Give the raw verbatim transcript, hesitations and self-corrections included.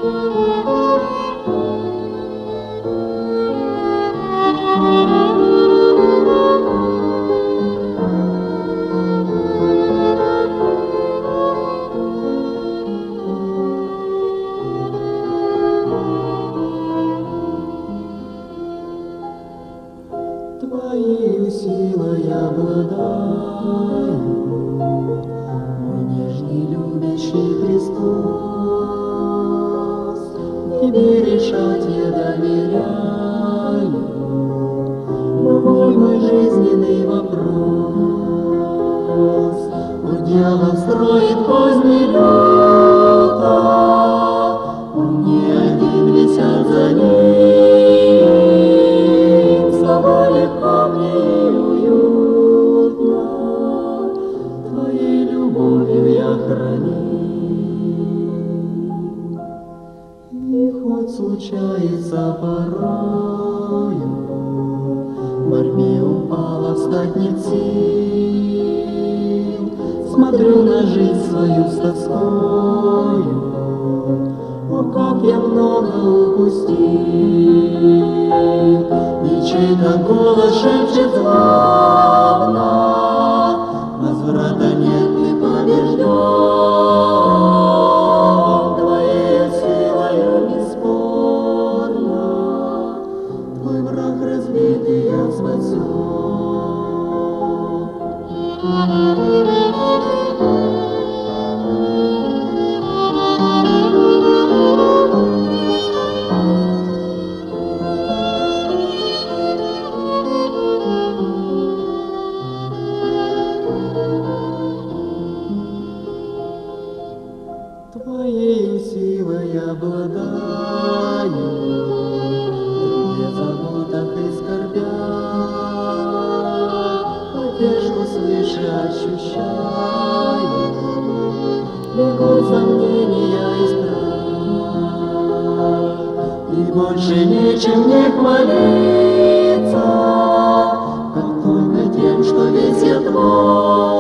Твоей силой обладаю, мой нежный любящий Христос. Тебе решать я доверяю любой мой жизненный вопрос. Пусть дьявол строит козни люто, он не один висят за ним. Легко мне и уютно, Твоей любовью я храним. И хоть случается порою, в борьбе упала, встать нет сил, смотрю на жизнь свою с тоскою, о, как я много упустил. И чей-то голос шепчет злобно: возврата нет, ты побежден. Твоей силою бесспорно, твой враг разбитый, я спасен. Твоей силой обладаю, в заботах и скорбях, поддержку свыше ощущаю, бегут сомнения и страх, и больше нечем мне хвалиться, как только тем, что весь я твой.